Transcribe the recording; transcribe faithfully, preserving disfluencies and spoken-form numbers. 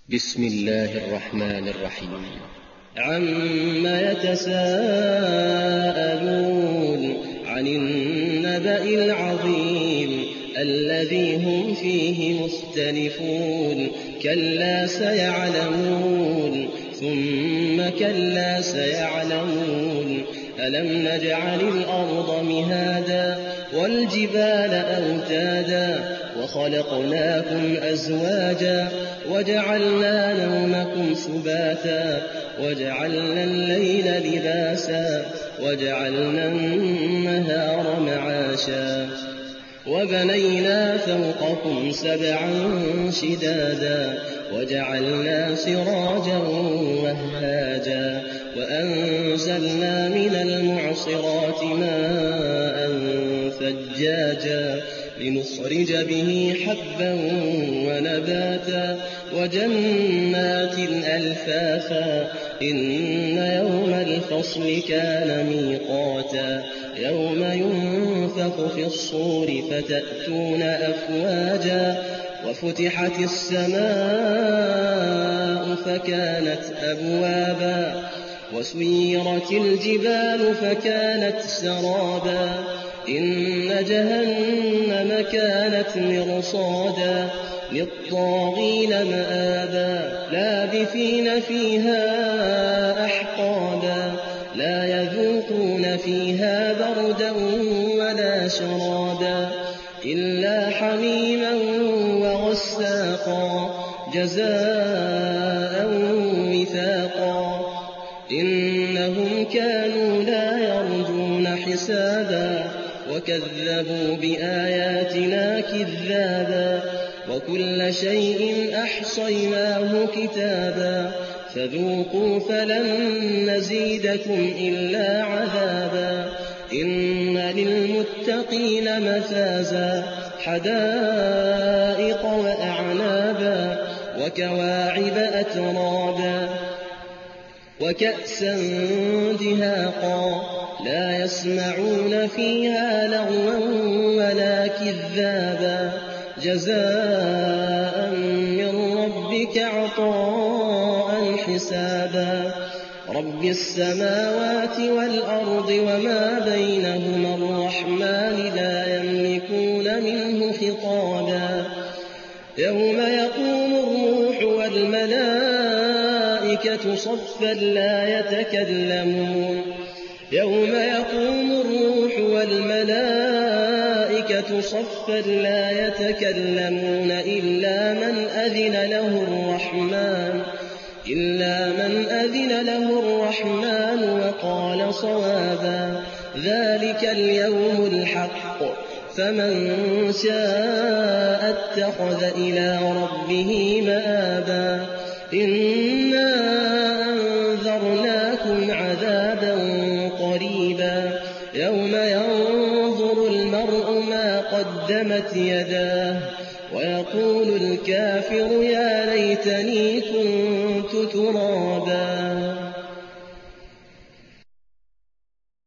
بسم الله الرحمن الرحيم. عَمَّ يَتَسَاءَلُونَ عَنِ النَّبَإِ الْعَظِيمِ الَّذِي هُمْ فِيهِ مُخْتَلِفُونَ كَلَّا سَيَعْلَمُونَ ثُمَّ كَلَّا سَيَعْلَمُونَ أَلَمْ نَجْعَلِ الْأَرْضَ مِهَادًا وَالْجِبَالَ أَوْتَادًا وَخَلَقْنَاكُمْ أَزْوَاجًا وَجَعَلْنَا نَوْمَكُمْ سُبَاتًا وَجَعَلْنَا اللَّيْلَ لِبَاسًا وَجَعَلْنَا النَّهَارَ مَعَاشًا وَبَنَيْنَا فَوْقَكُمْ سَبْعًا شِدَادًا وَجَعَلْنَا سِرَاجًا وَهَّاجًا وَأَنزَلْنَا مِنَ الْمُعْصِرَاتِ مَاءً ثَجَّاجًا لِّنُخْرِجَ بِهِ حَبًّا وَنَبَاتًا وَجَنَّاتٍ أَلْفَافًا إِنَّ يَوْمَ الْفَصْلِ كَانَ مِيقَاتًا يَوْمَ يُنفَخُ فِي الصُّورِ فَتَأْتُونَ أَفْوَاجًا وَفُتِحَتِ السَّمَاءُ فَكَانَتْ أَبْوَابًا وَسُيِّرَتِ الْجِبَالُ فَكَانَتْ سَرَابًا إِنَّ جَهَنَّمَ كَانَتْ مِرْصَادًا لِّلطَّاغِينَ مَآبًا لَّابِثِينَ فِيهَا أَحْقَابًا لَّا يَذُوقُونَ فِيهَا بَرْدًا وَلَا شَرَابًا إِلَّا حَمِيمًا وَغَسَّاقًا جَزَاءً وِفَاقًا إِنَّهُمْ كَانُوا لَا يَرْجُونَ حِسَابًا وَكَذَّبُوا بِآيَاتِنَا كِذَّابًا وَكُلَّ شَيْءٍ أَحْصَيْنَاهُ كِتَابًا فَذُوقُوا فَلَن نَّزِيدَكُمْ إِلَّا عَذَابًا إِنَّ لِلْمُتَّقِينَ مَفَازًا حَدَائِقَ وَأَعْنَابًا وَكَوَاعِبَ أَتْرَابًا وَكَأْسًا دِهَاقًا لَّا يَسْمَعُونَ فِيهَا لَغْوًا وَلَا كِذَّابًا جَزَاءً مِّن رَّبِّكَ عَطَاءً حِسَابًا رَّبِّ السَّمَاوَاتِ وَالْأَرْضِ وَمَا بَيْنَهُمَا الرَّحْمَٰنِ لَا يَمْلِكُونَ مِنْهُ خِطَابًا يَوْمَ يَقُومُ الرُّوحُ وَالْمَلَائِكَةُ صَفًّا لَّا يَتَكَلَّمُونَ يَوْمَ يَقُومُ الرُّوحُ وَالْمَلَائِكَةُ صَفًّا لَّا يَتَكَلَّمُونَ إِلَّا مَنْ أَذِنَ لَهُ الرَّحْمَٰنُ إِلَّا مَنْ أَذِنَ لَهُ الرَّحْمَٰنُ وَقَالَ صَوَابًا ذَٰلِكَ الْيَوْمُ الْحَقُّ فَمَن شَاءَ اتَّخَذَ إِلَىٰ رَبِّهِ مَآبًا إِنَّا أَنذَرْنَاكُمْ عَذَابًا قَرِيبًا يَوْمَ يَنظُرُ الْمَرْءُ مَا قَدَّمَتْ يَدَاهُ وَيَقُولُ الْكَافِرُ يَا لَيْتَنِي كُنتُ